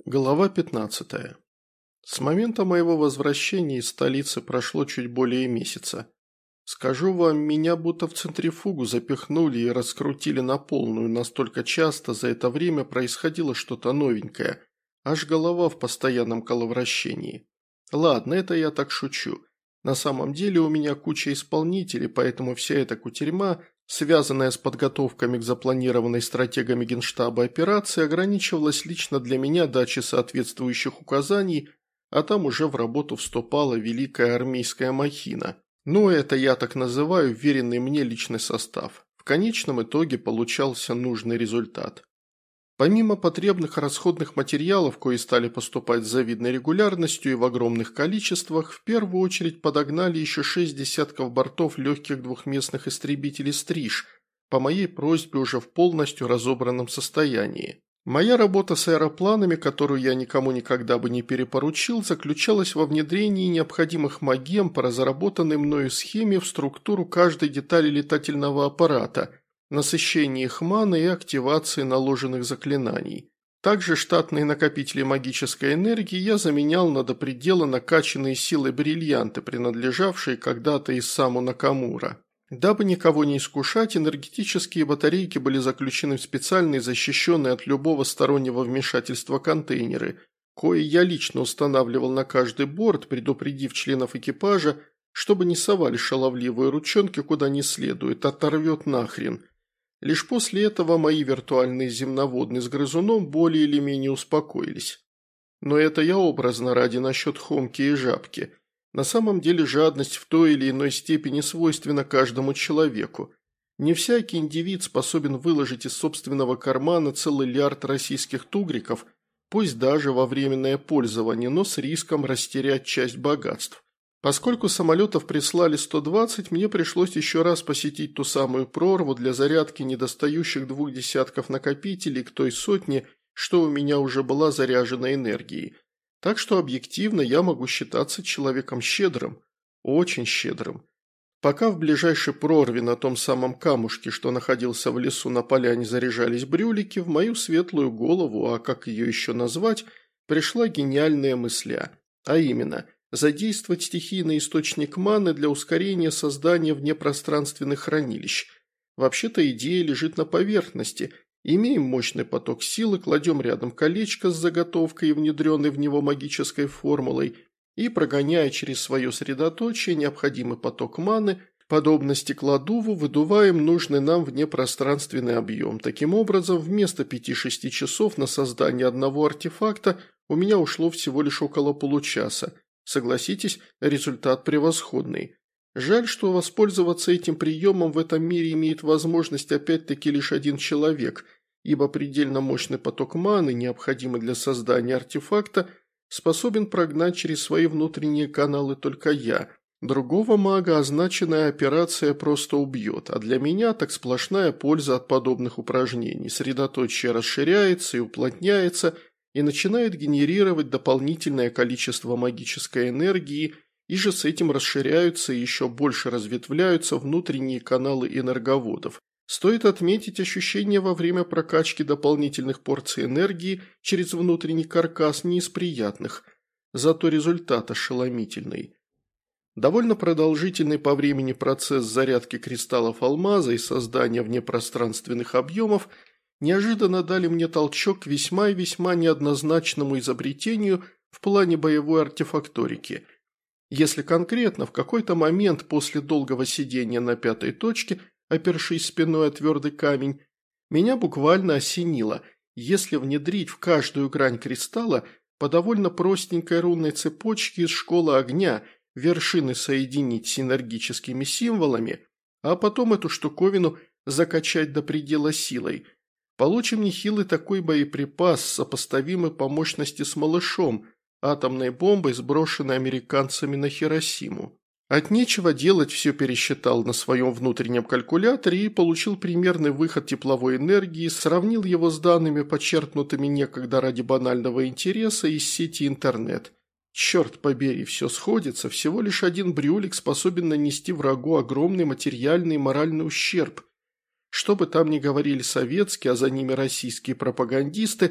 Глава 15. С момента моего возвращения из столицы прошло чуть более месяца. Скажу вам, меня будто в центрифугу запихнули и раскрутили на полную, настолько часто за это время происходило что-то новенькое, аж голова в постоянном коловращении. Ладно, это я так шучу. На самом деле у меня куча исполнителей, поэтому вся эта кутерьма, связанная с подготовками к запланированной стратегами Генштаба операции, ограничивалась лично для меня дачей соответствующих указаний, а там уже в работу вступала великая армейская махина. Ну, это я так называю веренный мне личный состав. В конечном итоге получался нужный результат. Помимо потребных расходных материалов, кои стали поступать с завидной регулярностью и в огромных количествах, в первую очередь подогнали еще 6 десятков бортов легких двухместных истребителей «Стриж», по моей просьбе уже в полностью разобранном состоянии. Моя работа с аэропланами, которую я никому никогда бы не перепоручил, заключалась во внедрении необходимых магем по разработанной мною схеме в структуру каждой детали летательного аппарата – насыщение их маны и активации наложенных заклинаний. Также штатные накопители магической энергии я заменял на до предела накачанные силой бриллианты, принадлежавшие когда-то Исаму Накамура. Дабы никого не искушать, энергетические батарейки были заключены в специальные защищенные от любого стороннего вмешательства контейнеры, кои я лично устанавливал на каждый борт, предупредив членов экипажа, чтобы не совали шаловливые ручонки куда не следует, оторвет нахрен. Лишь после этого мои виртуальные земноводные с грызуном более или менее успокоились. Но это я образно ради насчет Хомки и Жабки. На самом деле жадность в той или иной степени свойственна каждому человеку. Не всякий индивид способен выложить из собственного кармана целый лярд российских тугриков, пусть даже во временное пользование, но с риском растерять часть богатств. Поскольку самолетов прислали 120, мне пришлось еще раз посетить ту самую прорву для зарядки недостающих 2 десятков накопителей к той сотне, что у меня уже была заряжена энергией. Так что объективно я могу считаться человеком щедрым, очень щедрым. Пока в ближайшей прорве на том самом камушке, что находился в лесу на поляне, заряжались брюлики, в мою светлую голову, а как ее еще назвать, пришла гениальная мысля, а именно – задействовать стихийный источник маны для ускорения создания внепространственных хранилищ. Вообще-то идея лежит на поверхности. Имеем мощный поток силы, кладем рядом колечко с заготовкой и внедренной в него магической формулой и, прогоняя через свое средоточие необходимый поток маны, подобно стеклодуву, выдуваем нужный нам внепространственный объем. Таким образом, вместо 5-6 часов на создание одного артефакта у меня ушло всего лишь около получаса. Согласитесь, результат превосходный. Жаль, что воспользоваться этим приемом в этом мире имеет возможность опять-таки лишь один человек, ибо предельно мощный поток маны, необходимый для создания артефакта, способен прогнать через свои внутренние каналы только я. Другого мага означенная операция просто убьет, а для меня так сплошная польза от подобных упражнений. Средоточие расширяется и уплотняется, и начинает генерировать дополнительное количество магической энергии, и же с этим расширяются и еще больше разветвляются внутренние каналы энерговодов. Стоит отметить ощущение во время прокачки дополнительных порций энергии через внутренний каркас не из приятных, зато результат ошеломительный. Довольно продолжительный по времени процесс зарядки кристаллов алмаза и создания внепространственных объемов неожиданно дали мне толчок к весьма и весьма неоднозначному изобретению в плане боевой артефакторики. Если конкретно, в какой-то момент после долгого сидения на 5-й точке, опершись спиной о твердый камень, меня буквально осенило, если внедрить в каждую грань кристалла по довольно простенькой рунной цепочке из школы огня, вершины соединить с энергическими символами, а потом эту штуковину закачать до предела силой – получим нехилый такой боеприпас, сопоставимый по мощности с малышом, атомной бомбой, сброшенной американцами на Хиросиму. От нечего делать все пересчитал на своем внутреннем калькуляторе и получил примерный выход тепловой энергии, сравнил его с данными, подчеркнутыми некогда ради банального интереса из сети интернет. Черт побери, все сходится, всего лишь один брюлик способен нанести врагу огромный материальный и моральный ущерб. Что бы там ни говорили советские, а за ними российские пропагандисты,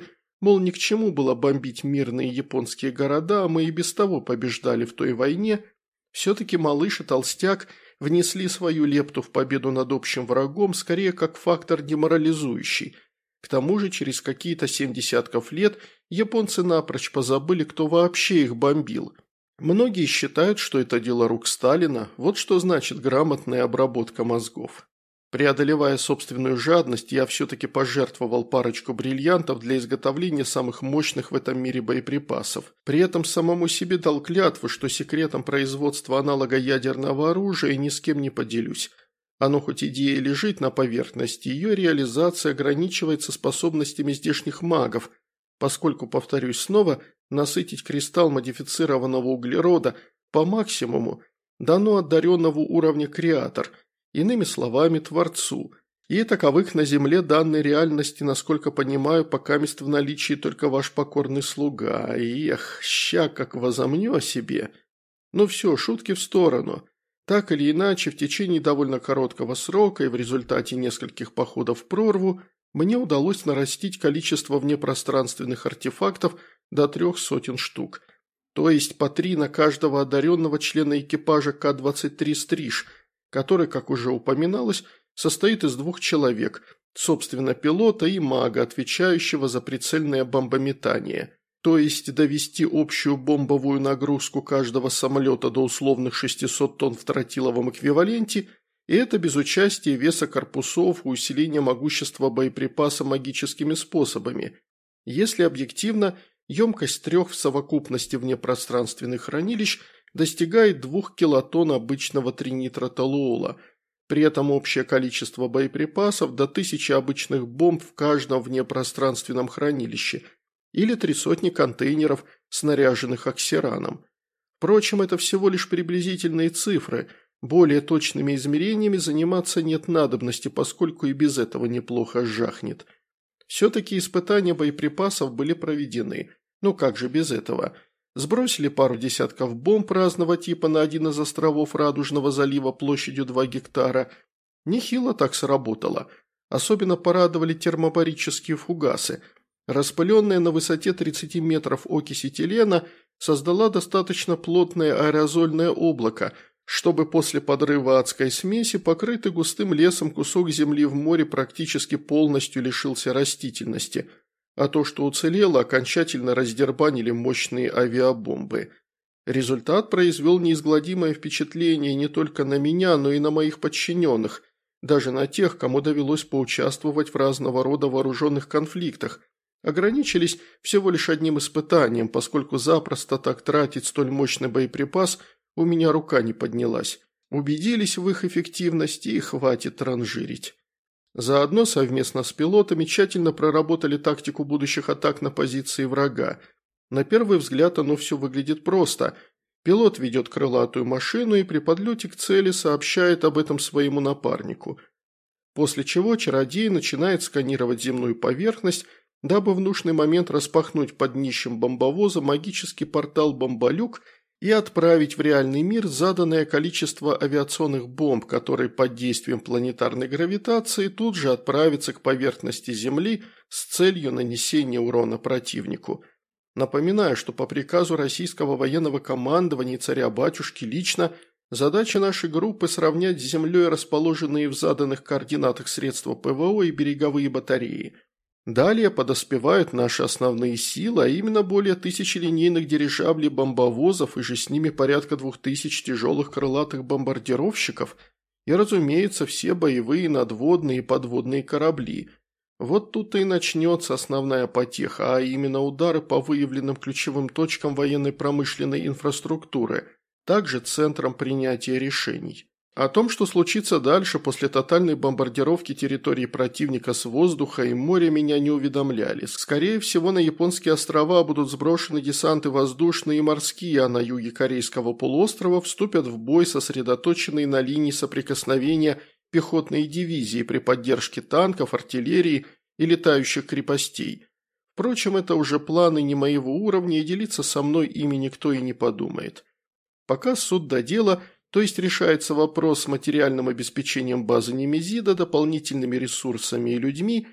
Мол, ни к чему было бомбить мирные японские города, мы и без того побеждали в той войне, все-таки малыш и толстяк внесли свою лепту в победу над общим врагом скорее как фактор деморализующий. К тому же через какие-то 7 десятков лет японцы напрочь позабыли, кто вообще их бомбил. Многие считают, что это дело рук Сталина, вот что значит грамотная обработка мозгов. Преодолевая собственную жадность, я все-таки пожертвовал парочку бриллиантов для изготовления самых мощных в этом мире боеприпасов. При этом самому себе дал клятву, что секретом производства аналога ядерного оружия ни с кем не поделюсь. Оно хоть идея лежит на поверхности, ее реализация ограничивается способностями здешних магов, поскольку, повторюсь снова, насытить кристалл модифицированного углерода по максимуму дано одаренного уровня креатор – иными словами, Творцу. И таковых на Земле данной реальности, насколько понимаю, покамест в наличии только ваш покорный слуга. Эх, ща как возомню о себе. Ну все, шутки в сторону. Так или иначе, в течение довольно короткого срока и в результате нескольких походов в прорву мне удалось нарастить количество внепространственных артефактов до 300 штук. То есть по 3 на каждого одаренного члена экипажа К-23 «Стриж», который, как уже упоминалось, состоит из 2 человек, собственно, пилота и мага, отвечающего за прицельное бомбометание. То есть довести общую бомбовую нагрузку каждого самолета до условных 600 тонн в тротиловом эквиваленте, и это без участия веса корпусов и усиления могущества боеприпаса магическими способами. Если объективно, емкость 3 в совокупности внепространственных хранилищ достигает 2 килотонн обычного тринитротолуола. При этом общее количество боеприпасов до 1000 обычных бомб в каждом внепространственном хранилище или 300 контейнеров, снаряженных оксираном. Впрочем, это всего лишь приблизительные цифры, более точными измерениями заниматься нет надобности, поскольку и без этого неплохо жахнет. Все-таки испытания боеприпасов были проведены, ну как же без этого – сбросили пару десятков бомб разного типа на один из островов Радужного залива площадью 2 гектара. Нехило так сработало. Особенно порадовали термобарические фугасы. Распыленная на высоте 30 метров окись этилена создала достаточно плотное аэрозольное облако, чтобы после подрыва адской смеси покрытый густым лесом кусок земли в море практически полностью лишился растительности – а то, что уцелело, окончательно раздербанили мощные авиабомбы. Результат произвел неизгладимое впечатление не только на меня, но и на моих подчиненных, даже на тех, кому довелось поучаствовать в разного рода вооруженных конфликтах. Ограничились всего лишь одним испытанием, поскольку запросто так тратить столь мощный боеприпас у меня рука не поднялась. Убедились в их эффективности и хватит транжирить. Заодно совместно с пилотами тщательно проработали тактику будущих атак на позиции врага. На первый взгляд оно все выглядит просто. Пилот ведет крылатую машину и при подлете к цели сообщает об этом своему напарнику. После чего чародей начинает сканировать земную поверхность, дабы в нужный момент распахнуть под днищем бомбовоза магический портал «Бомболюк» и отправить в реальный мир заданное количество авиационных бомб, которые под действием планетарной гравитации тут же отправятся к поверхности Земли с целью нанесения урона противнику. Напоминаю, что по приказу российского военного командования и царя-батюшки лично задача нашей группы сравнять с Землей расположенные в заданных координатах средства ПВО и береговые батареи. Далее подоспевают наши основные силы, а именно более 1000 линейных дирижаблей-бомбовозов и же с ними порядка 2000 тяжелых крылатых бомбардировщиков и, разумеется, все боевые надводные и подводные корабли. Вот тут и начнется основная потеха, а именно удары по выявленным ключевым точкам военной промышленной инфраструктуры, также центрам принятия решений. О том, что случится дальше после тотальной бомбардировки территории противника с воздуха и моря, меня не уведомляли. Скорее всего, на японские острова будут сброшены десанты воздушные и морские, а на юге Корейского полуострова вступят в бой сосредоточенные на линии соприкосновения пехотные дивизии при поддержке танков, артиллерии и летающих крепостей. Впрочем, это уже планы не моего уровня, и делиться со мной ими никто и не подумает. Пока суд до дела – то есть решается вопрос с материальным обеспечением базы Немезида, дополнительными ресурсами и людьми,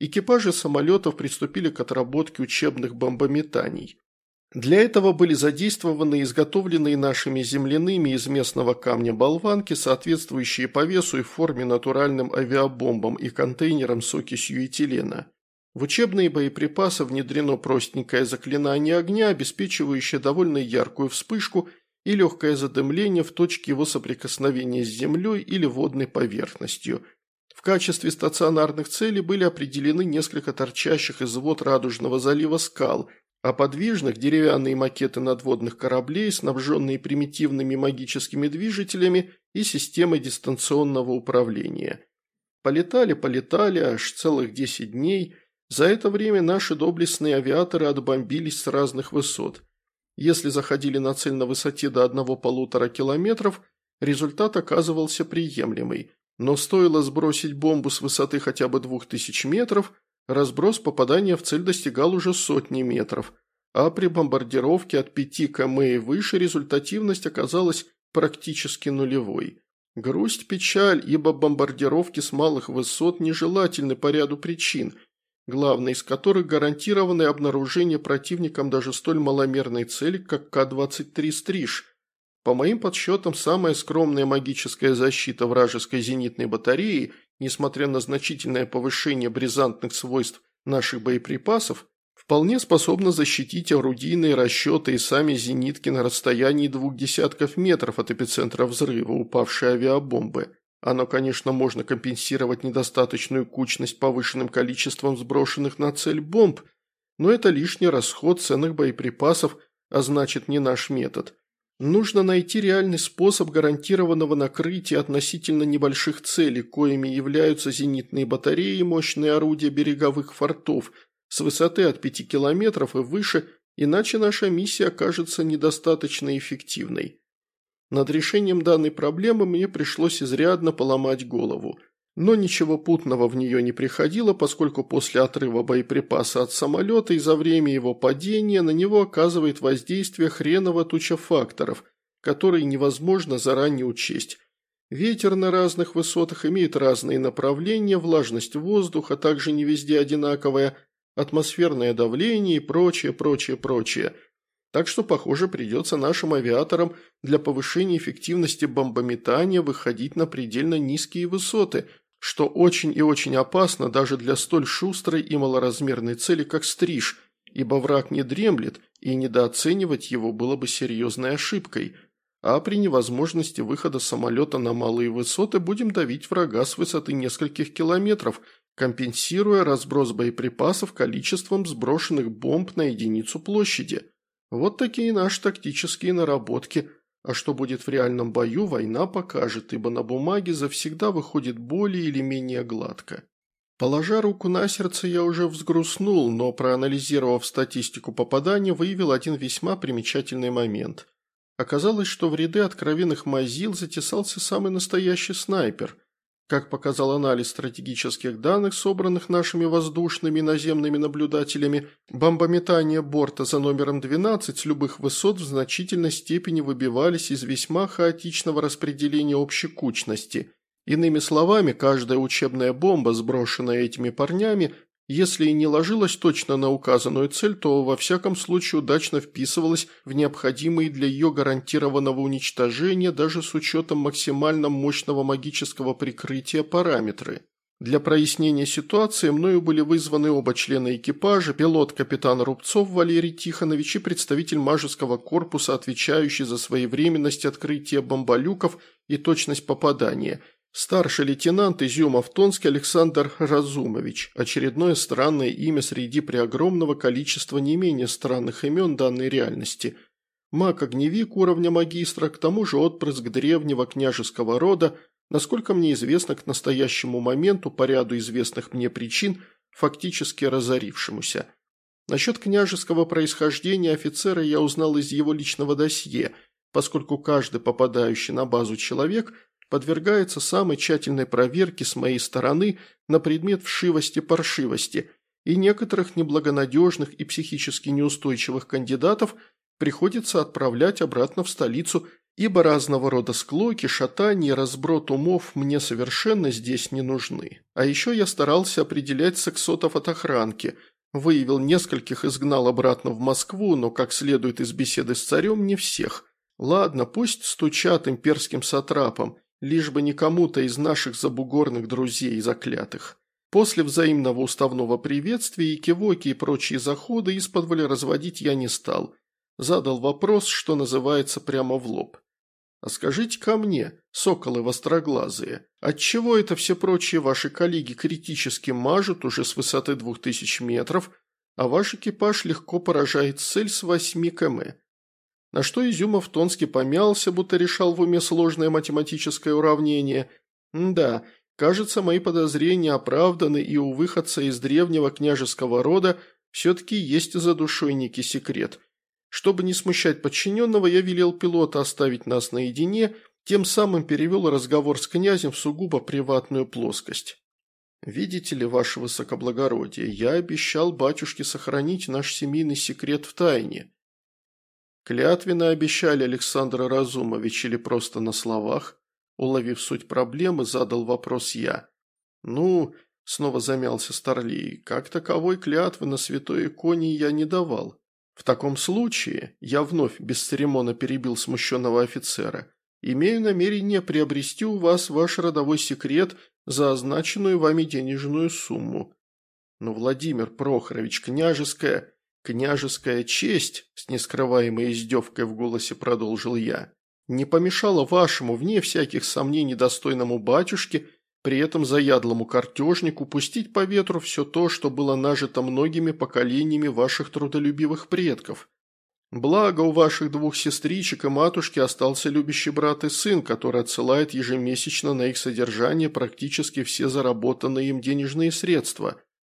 экипажи самолетов приступили к отработке учебных бомбометаний. Для этого были задействованы изготовленные нашими земляными из местного камня болванки, соответствующие по весу и форме натуральным авиабомбам и контейнерам с окисью этилена. В учебные боеприпасы внедрено простенькое заклинание огня, обеспечивающее довольно яркую вспышку и легкое задымление в точке его соприкосновения с землей или водной поверхностью. В качестве стационарных целей были определены несколько торчащих из вод Радужного залива скал, а подвижных – деревянные макеты надводных кораблей, снабженные примитивными магическими движителями и системой дистанционного управления. Полетали, аж целых 10 дней. За это время наши доблестные авиаторы отбомбились с разных высот. Если заходили на цель на высоте до 1–1,5 километров, результат оказывался приемлемый. Но стоило сбросить бомбу с высоты хотя бы 2000 метров, разброс попадания в цель достигал уже сотни метров, а при бомбардировке от 5 км и выше результативность оказалась практически нулевой. Грусть, печаль, ибо бомбардировки с малых высот нежелательны по ряду причин, главной из которых гарантированное обнаружение противником даже столь маломерной цели, как К-23 «Стриж». По моим подсчетам, самая скромная магическая защита вражеской зенитной батареи, несмотря на значительное повышение бризантных свойств наших боеприпасов, вполне способна защитить орудийные расчеты и сами зенитки на расстоянии 20 метров от эпицентра взрыва упавшей авиабомбы. Оно, конечно, можно компенсировать недостаточную кучность повышенным количеством сброшенных на цель бомб, но это лишний расход ценных боеприпасов, а значит не наш метод. Нужно найти реальный способ гарантированного накрытия относительно небольших целей, коими являются зенитные батареи и мощные орудия береговых фортов с высоты от 5 километров и выше, иначе наша миссия окажется недостаточно эффективной. Над решением данной проблемы мне пришлось изрядно поломать голову. Но ничего путного в нее не приходило, поскольку после отрыва боеприпаса от самолета и за время его падения на него оказывает воздействие хреново туча факторов, которые невозможно заранее учесть. Ветер на разных высотах имеет разные направления, влажность воздуха также не везде одинаковая, атмосферное давление и прочее. Так что, похоже, придется нашим авиаторам для повышения эффективности бомбометания выходить на предельно низкие высоты, что очень и очень опасно даже для столь шустрой и малоразмерной цели, как «Стриж», ибо враг не дремлет, и недооценивать его было бы серьезной ошибкой. А при невозможности выхода самолета на малые высоты будем давить врага с высоты нескольких километров, компенсируя разброс боеприпасов количеством сброшенных бомб на единицу площади. Вот такие наши тактические наработки, а что будет в реальном бою, война покажет, ибо на бумаге завсегда выходит более или менее гладко. Положа руку на сердце, я уже взгрустнул, но проанализировав статистику попаданий, выявил один весьма примечательный момент. Оказалось, что в ряды откровенных мазил затесался самый настоящий снайпер. Как показал анализ стратегических данных, собранных нашими воздушными и наземными наблюдателями, бомбометания борта за номером 12 с любых высот в значительной степени выбивались из весьма хаотичного распределения общей кучности. Иными словами, каждая учебная бомба, сброшенная этими парнями, если и не ложилась точно на указанную цель, то во всяком случае удачно вписывалась в необходимые для ее гарантированного уничтожения даже с учетом максимально мощного магического прикрытия параметры. Для прояснения ситуации мною были вызваны оба члена экипажа, пилот-капитан Рубцов Валерий Тихонович и представитель мажеского корпуса, отвечающий за своевременность открытия бомболюков и точность попадания – старший лейтенант Изюмов-Тонский Александр Разумович, очередное странное имя среди преогромного количества не менее странных имен данной реальности. Маг-огневик уровня магистра, к тому же отпрыск древнего княжеского рода, насколько мне известно к настоящему моменту по ряду известных мне причин, фактически разорившемуся. Насчет княжеского происхождения офицера я узнал из его личного досье, поскольку каждый попадающий на базу человек – подвергается самой тщательной проверке с моей стороны на предмет вшивости-паршивости, и некоторых неблагонадежных и психически неустойчивых кандидатов приходится отправлять обратно в столицу ибо разного рода склоки, шатания и разброд умов мне совершенно здесь не нужны. А еще я старался определять сексотов от охранки, выявил нескольких, изгнал обратно в Москву, но, как следует из беседы с царем, не всех. Ладно, пусть стучат имперским сатрапам, лишь бы не кому-то из наших забугорных друзей заклятых. После взаимного уставного приветствия и кивоки и прочие заходы исподволь разводить я не стал. Задал вопрос, что называется, прямо в лоб. «А скажите ко мне, соколы востроглазые, отчего это все прочие ваши коллеги критически мажут уже с высоты 2000 метров, а ваш экипаж легко поражает цель с 8 км?» На что Изюмов-Тонский помялся, будто решал в уме сложное математическое уравнение. Да, кажется, мои подозрения оправданы, и у выходца из древнего княжеского рода все-таки есть за душой некий секрет. Чтобы не смущать подчиненного, я велел пилота оставить нас наедине, тем самым перевел разговор с князем в сугубо приватную плоскость. «Видите ли, ваше высокоблагородие, я обещал батюшке сохранить наш семейный секрет в тайне». «Клятвенно обещали, Александр Разумович, или просто на словах?» Уловив суть проблемы, задал вопрос я. «Ну...» – снова замялся Старлей. «Как таковой клятвы на святой иконе я не давал. В таком случае, я вновь бесцеремонно перебил смущенного офицера, имею намерение приобрести у вас ваш родовой секрет за означенную вами денежную сумму. Но, Владимир Прохорович, княжеская честь, с нескрываемой издевкой в голосе продолжил я, не помешала вашему, вне всяких сомнений, достойному батюшке, при этом заядлому картежнику, пустить по ветру все то, что было нажито многими поколениями ваших трудолюбивых предков. Благо, у ваших двух сестричек и матушки остался любящий брат и сын, который отсылает ежемесячно на их содержание практически все заработанные им денежные средства.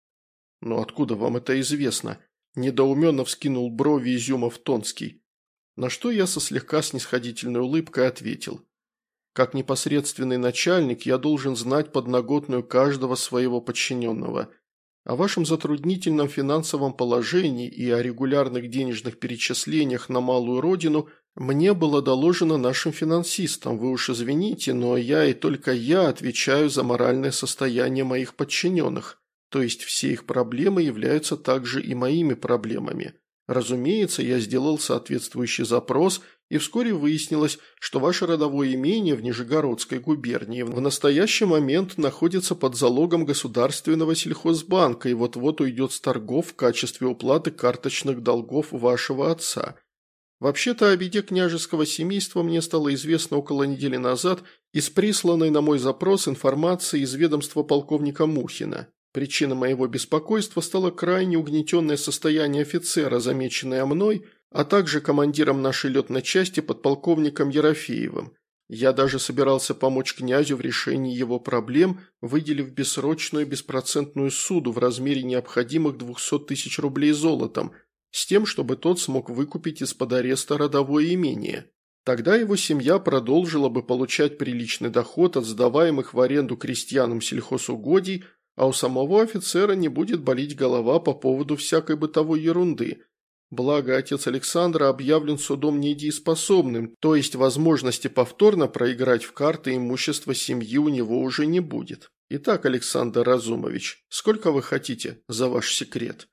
Но откуда вам это известно? Недоуменно вскинул брови Изюмов-Тонский. На что я со слегка снисходительной улыбкой ответил. Как непосредственный начальник я должен знать подноготную каждого своего подчиненного. О вашем затруднительном финансовом положении и о регулярных денежных перечислениях на малую родину мне было доложено нашим финансистам. Вы уж извините, но я и только я отвечаю за моральное состояние моих подчиненных. То есть все их проблемы являются также и моими проблемами. Разумеется, я сделал соответствующий запрос, и вскоре выяснилось, что ваше родовое имение в Нижегородской губернии в настоящий момент находится под залогом Государственного сельхозбанка и вот-вот уйдет с торгов в качестве уплаты карточных долгов вашего отца. Вообще-то о беде княжеского семейства мне стало известно около недели назад из присланной на мой запрос информации из ведомства полковника Мухина. Причиной моего беспокойства стало крайне угнетенное состояние офицера, замеченное мной, а также командиром нашей летной части подполковником Ерофеевым. Я даже собирался помочь князю в решении его проблем, выделив бессрочную беспроцентную суду в размере необходимых 200 тысяч рублей золотом, с тем, чтобы тот смог выкупить из-под ареста родовое имение. Тогда его семья продолжила бы получать приличный доход от сдаваемых в аренду крестьянам сельхозугодий, а у самого офицера не будет болеть голова по поводу всякой бытовой ерунды. Благо, отец Александра объявлен судом недееспособным, то есть возможности повторно проиграть в карты имущество семьи у него уже не будет. Итак, Александр Разумович, сколько вы хотите за ваш секрет?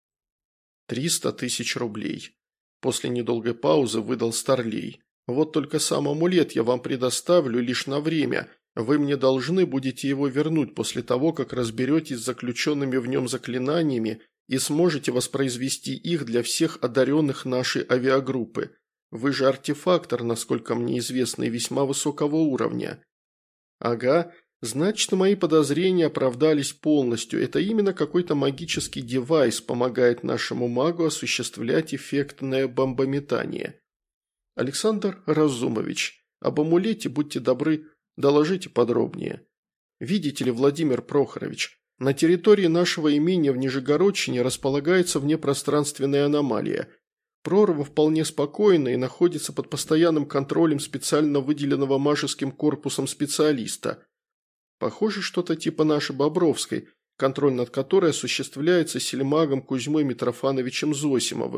300 тысяч рублей. После недолгой паузы выдал Старлей. Вот только сам амулет я вам предоставлю лишь на время. Вы мне должны будете его вернуть после того, как разберетесь с заключенными в нем заклинаниями и сможете воспроизвести их для всех одаренных нашей авиагруппы. Вы же артефактор, насколько мне известно, и весьма высокого уровня. Ага, значит, мои подозрения оправдались полностью. Это именно какой-то магический девайс помогает нашему магу осуществлять эффектное бомбометание. Александр Разумович, об амулете, будьте добры, доложите подробнее. Видите ли, Владимир Прохорович, на территории нашего имения в Нижегородчине располагается внепространственная аномалия. Прорва вполне спокойна и находится под постоянным контролем специально выделенного Машеским корпусом специалиста. Похоже, что-то типа нашей Бобровской, контроль над которой осуществляется сельмагом Кузьмой Митрофановичем Зосимовым.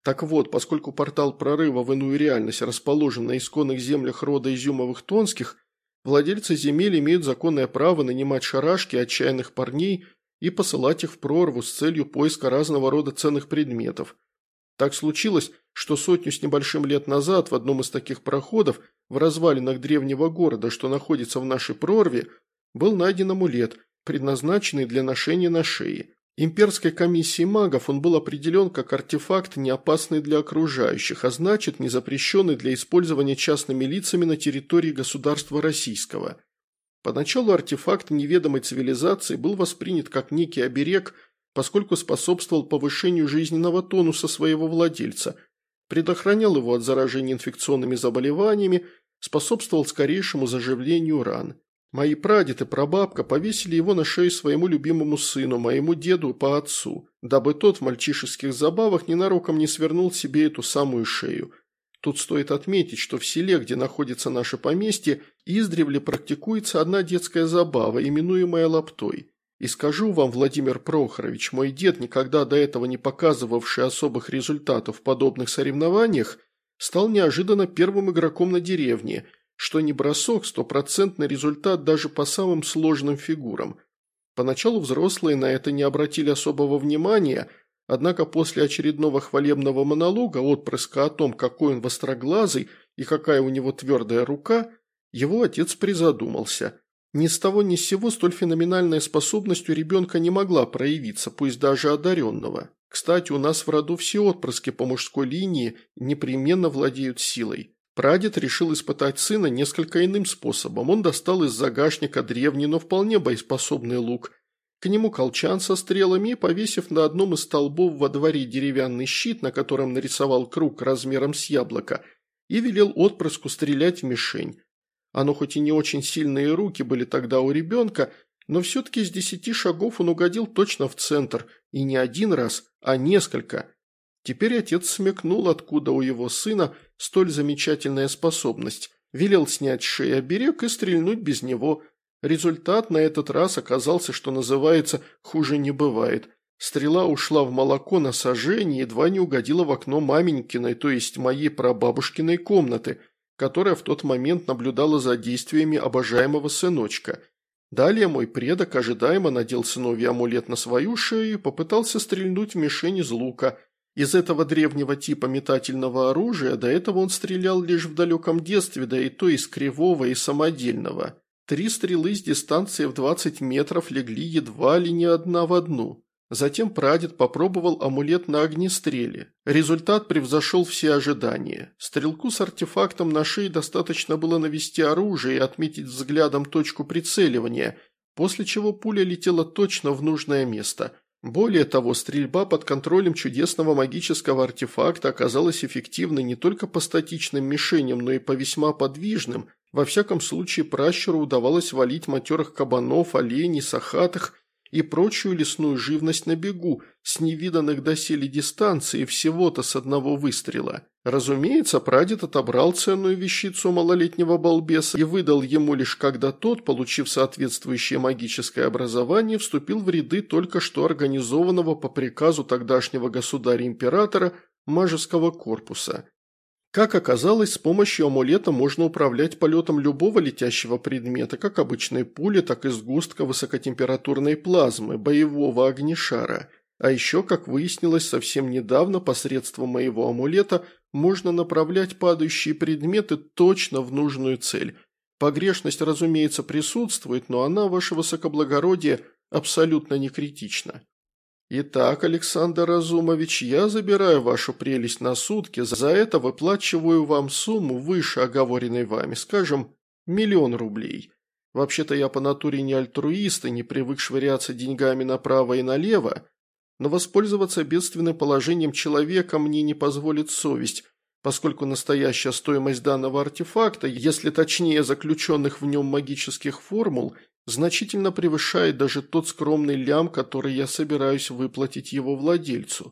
Так вот, поскольку портал прорыва в иную реальность расположен на исконных землях рода Изюмовых-Тонских, владельцы земель имеют законное право нанимать шарашки отчаянных парней и посылать их в прорву с целью поиска разного рода ценных предметов. Так случилось, что сотню с небольшим лет назад в одном из таких проходов в развалинах древнего города, что находится в нашей прорве, был найден амулет, предназначенный для ношения на шее. Имперской комиссией магов он был определен как артефакт, не опасный для окружающих, а значит, не запрещенный для использования частными лицами на территории государства российского. Поначалу артефакт неведомой цивилизации был воспринят как некий оберег, поскольку способствовал повышению жизненного тонуса своего владельца, предохранял его от заражения инфекционными заболеваниями, способствовал скорейшему заживлению ран. Мои прадед и прабабка повесили его на шею своему любимому сыну, моему деду по отцу, дабы тот в мальчишеских забавах ненароком не свернул себе эту самую шею. Тут стоит отметить, что в селе, где находится наше поместье, издревле практикуется одна детская забава, именуемая лаптой. И скажу вам, Владимир Прохорович, мой дед, никогда до этого не показывавший особых результатов в подобных соревнованиях, стал неожиданно первым игроком на деревне, что не бросок, стопроцентный результат даже по самым сложным фигурам. Поначалу взрослые на это не обратили особого внимания, однако после очередного хвалебного монолога, отпрыска о том, какой он востроглазый и какая у него твердая рука, его отец призадумался. Ни с того ни с сего столь феноменальная способность у ребенка не могла проявиться, пусть даже одаренного. Кстати, у нас в роду все отпрыски по мужской линии непременно владеют силой. Прадед решил испытать сына несколько иным способом. Он достал из загашника древний, но вполне боеспособный лук. К нему колчан со стрелами и, повесив на одном из столбов во дворе деревянный щит, на котором нарисовал круг размером с яблоко, и велел отпрыску стрелять в мишень. Оно хоть и не очень сильные руки были тогда у ребенка, но все-таки с 10 шагов он угодил точно в центр, и не один раз, а несколько. Теперь отец смекнул, откуда у его сына столь замечательная способность, велел снять с шеи оберег и стрельнуть без него. Результат на этот раз оказался, что называется, хуже не бывает. Стрела ушла в молоко на сажень и едва не угодила в окно маменькиной, то есть моей прабабушкиной комнаты, которая в тот момент наблюдала за действиями обожаемого сыночка. Далее мой предок ожидаемо надел сыновий амулет на свою шею и попытался стрельнуть в мишень из лука. Из этого древнего типа метательного оружия до этого он стрелял лишь в далеком детстве, да и то из кривого и самодельного. 3 стрелы с дистанции в 20 метров легли едва ли не одна в одну. Затем прадед попробовал амулет на огнестреле. Результат превзошел все ожидания. Стрелку с артефактом на шее достаточно было навести оружие и отметить взглядом точку прицеливания, после чего пуля летела точно в нужное место. Более того, стрельба под контролем чудесного магического артефакта оказалась эффективной не только по статичным мишеням, но и по весьма подвижным. Во всяком случае, пращуру удавалось валить матерых кабанов, оленей, сахатых и прочую лесную живность на бегу, с невиданных доселе дистанций всего-то с одного выстрела. Разумеется, прадед отобрал ценную вещицу малолетнего балбеса и выдал ему лишь когда тот, получив соответствующее магическое образование, вступил в ряды только что организованного по приказу тогдашнего государя-императора мажеского корпуса. Как оказалось, с помощью амулета можно управлять полетом любого летящего предмета, как обычной пули, так и сгустка высокотемпературной плазмы, боевого огнешара. А еще, как выяснилось совсем недавно, посредством моего амулета можно направлять падающие предметы точно в нужную цель. Погрешность, разумеется, присутствует, но она, ваше высокоблагородие, абсолютно не критична. «Итак, Александр Разумович, я забираю вашу прелесть на сутки, за это выплачиваю вам сумму выше оговоренной вами, скажем, 1 000 000 рублей. Вообще-то я по натуре не альтруист и не привык швыряться деньгами направо и налево, но воспользоваться бедственным положением человека мне не позволит совесть, поскольку настоящая стоимость данного артефакта, если точнее заключенных в нем магических формул, значительно превышает даже тот скромный лям, который я собираюсь выплатить его владельцу».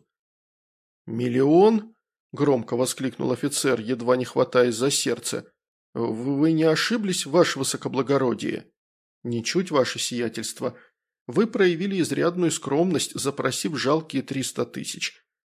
«Миллион?» – громко воскликнул офицер, едва не хватаясь за сердце. «Вы не ошиблись, ваше высокоблагородие?» «Ничуть, ваше сиятельство. Вы проявили изрядную скромность, запросив жалкие 300 000.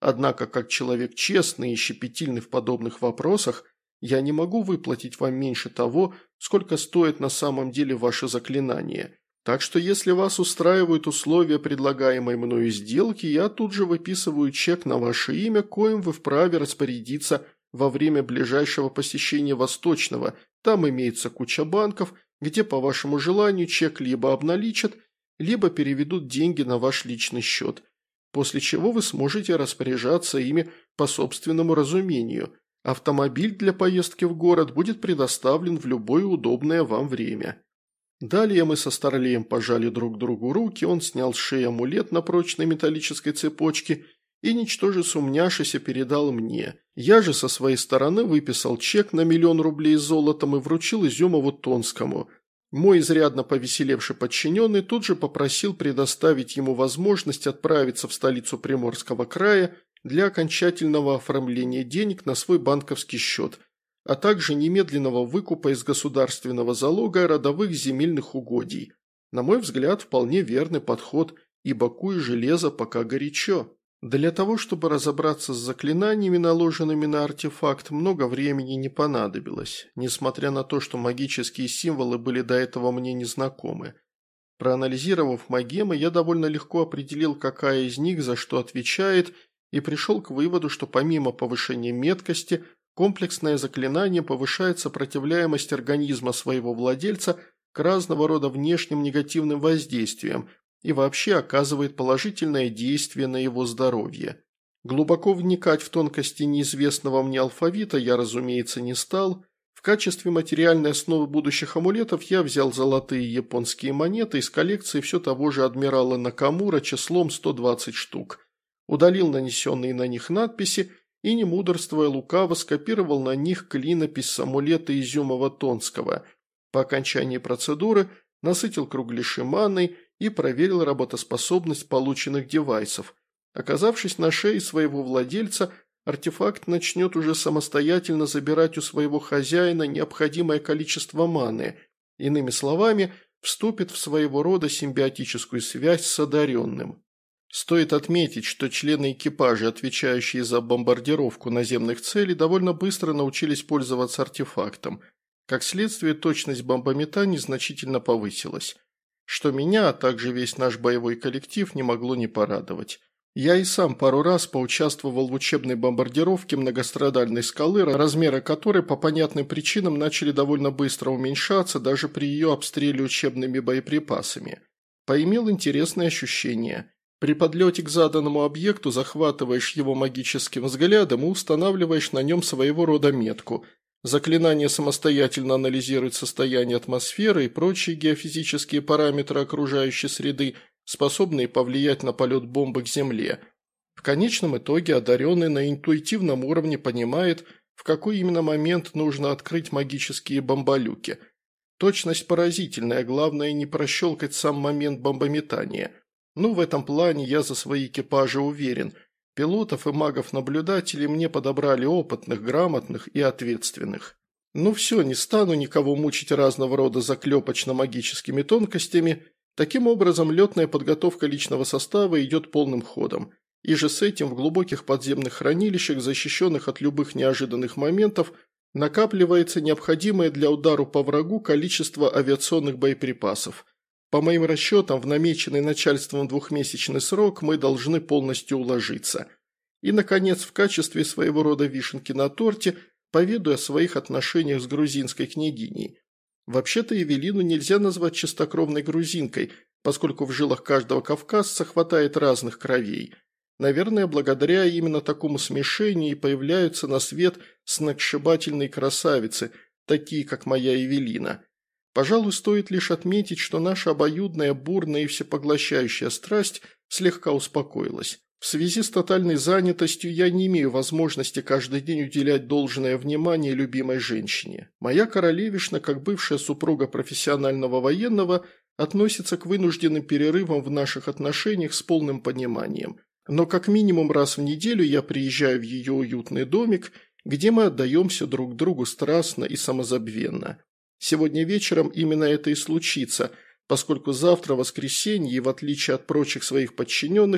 Однако, как человек честный и щепетильный в подобных вопросах, я не могу выплатить вам меньше того, сколько стоит на самом деле ваше заклинание. Так что если вас устраивают условия предлагаемой мною сделки, я тут же выписываю чек на ваше имя, коим вы вправе распорядиться во время ближайшего посещения Восточного. Там имеется куча банков, где по вашему желанию чек либо обналичат, либо переведут деньги на ваш личный счет, после чего вы сможете распоряжаться ими по собственному разумению. Автомобиль для поездки в город будет предоставлен в любое удобное вам время. Далее мы со Старлеем пожали друг другу руки, он снял с шеи амулет на прочной металлической цепочке и, ничтоже сумняшися, передал мне. Я же со своей стороны выписал чек на 1 000 000 рублей золотом и вручил Изюмову Тонскому. Мой изрядно повеселевший подчиненный тут же попросил предоставить ему возможность отправиться в столицу Приморского края для окончательного оформления денег на свой банковский счет, а также немедленного выкупа из государственного залога родовых земельных угодий. На мой взгляд, вполне верный подход, ибо куй железо пока горячо. Для того, чтобы разобраться с заклинаниями, наложенными на артефакт, много времени не понадобилось, несмотря на то, что магические символы были до этого мне незнакомы. Проанализировав магемы, я довольно легко определил, какая из них за что отвечает, и пришел к выводу, что помимо повышения меткости, комплексное заклинание повышает сопротивляемость организма своего владельца к разного рода внешним негативным воздействиям и вообще оказывает положительное действие на его здоровье. Глубоко вникать в тонкости неизвестного мне алфавита я, разумеется, не стал. В качестве материальной основы будущих амулетов я взял золотые японские монеты из коллекции все того же адмирала Накамура числом 120 штук, удалил нанесенные на них надписи и, не мудрствуя лукаво, скопировал на них клинопись с амулета Изюмова-Тонского. По окончании процедуры насытил кругляши маной и проверил работоспособность полученных девайсов. Оказавшись на шее своего владельца, артефакт начнет уже самостоятельно забирать у своего хозяина необходимое количество маны, иными словами, вступит в своего рода симбиотическую связь с одаренным. Стоит отметить, что члены экипажа, отвечающие за бомбардировку наземных целей, довольно быстро научились пользоваться артефактом. Как следствие, точность бомбометаний значительно повысилась, что меня, а также весь наш боевой коллектив не могло не порадовать. Я и сам пару раз поучаствовал в учебной бомбардировке многострадальной скалы, размеры которой по понятным причинам начали довольно быстро уменьшаться даже при ее обстреле учебными боеприпасами. Поимел интересное ощущение. При подлете к заданному объекту захватываешь его магическим взглядом и устанавливаешь на нем своего рода метку. Заклинание самостоятельно анализирует состояние атмосферы и прочие геофизические параметры окружающей среды, способные повлиять на полет бомбы к Земле. В конечном итоге одаренный на интуитивном уровне понимает, в какой именно момент нужно открыть магические бомболюки. Точность поразительная, главное не прощелкать сам момент бомбометания. В этом плане я за свои экипажи уверен. Пилотов и магов-наблюдателей мне подобрали опытных, грамотных и ответственных. Все, не стану никого мучить разного рода заклепочно-магическими тонкостями. Таким образом, летная подготовка личного состава идет полным ходом. И же с этим в глубоких подземных хранилищах, защищенных от любых неожиданных моментов, накапливается необходимое для удара по врагу количество авиационных боеприпасов. По моим расчетам, в намеченный начальством 2-месячный срок мы должны полностью уложиться. И, наконец, в качестве своего рода вишенки на торте поведаю о своих отношениях с грузинской княгиней. Вообще-то Эвелину нельзя назвать чистокровной грузинкой, поскольку в жилах каждого кавказца хватает разных кровей. Наверное, благодаря именно такому смешению и появляются на свет сногсшибательные красавицы, такие как моя Эвелина. Пожалуй, стоит лишь отметить, что наша обоюдная, бурная и всепоглощающая страсть слегка успокоилась. В связи с тотальной занятостью я не имею возможности каждый день уделять должное внимание любимой женщине. Моя королевишна, как бывшая супруга профессионального военного, относится к вынужденным перерывам в наших отношениях с полным пониманием. Но как минимум раз в неделю я приезжаю в ее уютный домик, где мы отдаемся друг другу страстно и самозабвенно. Сегодня вечером именно это и случится, поскольку завтра воскресенье, и в отличие от прочих своих подчиненных,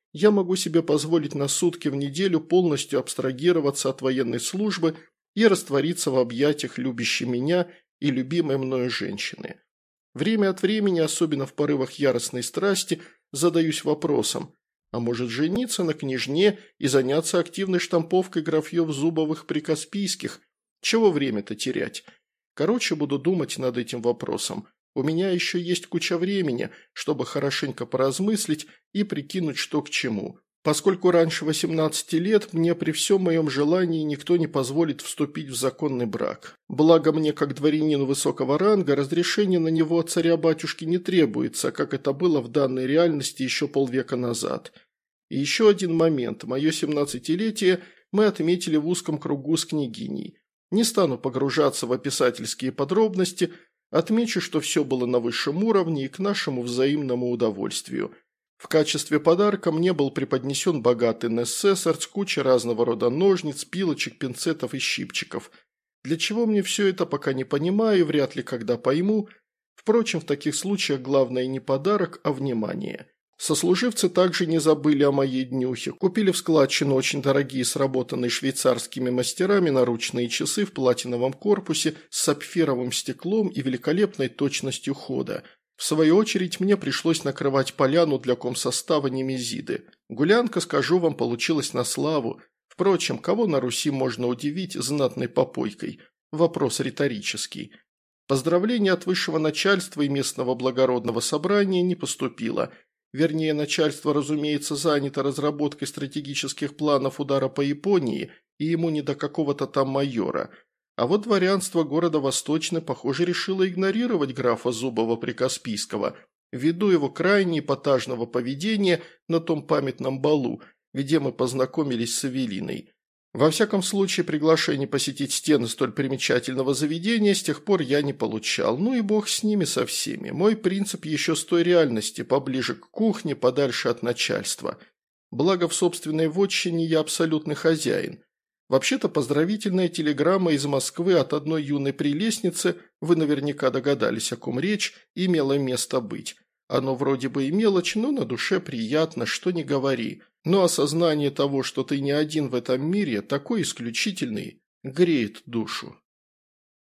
я могу себе позволить на сутки в неделю полностью абстрагироваться от военной службы и раствориться в объятиях любящей меня и любимой мною женщины. Время от времени, особенно в порывах яростной страсти, задаюсь вопросом, а может жениться на княжне и заняться активной штамповкой графьев Зубовых при Каспийских? Чего время-то терять? Короче, буду думать над этим вопросом. У меня еще есть куча времени, чтобы хорошенько поразмыслить и прикинуть, что к чему. Поскольку раньше 18 лет мне при всем моем желании никто не позволит вступить в законный брак. Благо мне, как дворянину высокого ранга, разрешение на него от царя-батюшки не требуется, как это было в данной реальности еще полвека назад. И еще один момент. Мое 17-летие мы отметили в узком кругу с княгиней. Не стану погружаться в описательские подробности, отмечу, что все было на высшем уровне и к нашему взаимному удовольствию. В качестве подарка мне был преподнесен богатый несессор с кучей разного рода ножниц, пилочек, пинцетов и щипчиков. Для чего мне все это, пока не понимаю и вряд ли когда пойму. Впрочем, в таких случаях главное не подарок, а внимание. Сослуживцы также не забыли о моей днюхе. Купили в складчину очень дорогие, сработанные швейцарскими мастерами наручные часы в платиновом корпусе с сапфировым стеклом и великолепной точностью хода. В свою очередь, мне пришлось накрывать поляну для комсостава Немезиды. Гулянка, скажу вам, получилась на славу. Впрочем, кого на Руси можно удивить знатной попойкой? Вопрос риторический. Поздравления от высшего начальства и местного благородного собрания не поступило. Вернее, начальство, разумеется, занято разработкой стратегических планов удара по Японии, и ему не до какого-то там майора. А вот дворянство города Восточный, похоже, решило игнорировать графа Зубова-Прикаспийского, ввиду его крайне эпатажного поведения на том памятном балу, где мы познакомились с Эвелиной. Во всяком случае, приглашение посетить стены столь примечательного заведения с тех пор я не получал. Ну и бог с ними со всеми. Мой принцип еще с той реальности, поближе к кухне, подальше от начальства. Благо в собственной вотчине я абсолютный хозяин. Вообще-то поздравительная телеграмма из Москвы от одной юной прелестницы, вы наверняка догадались, о ком речь, имела место быть. Оно вроде бы и мелочь, но на душе приятно, что не говори. Но осознание того, что ты не один в этом мире, такой исключительный, греет душу.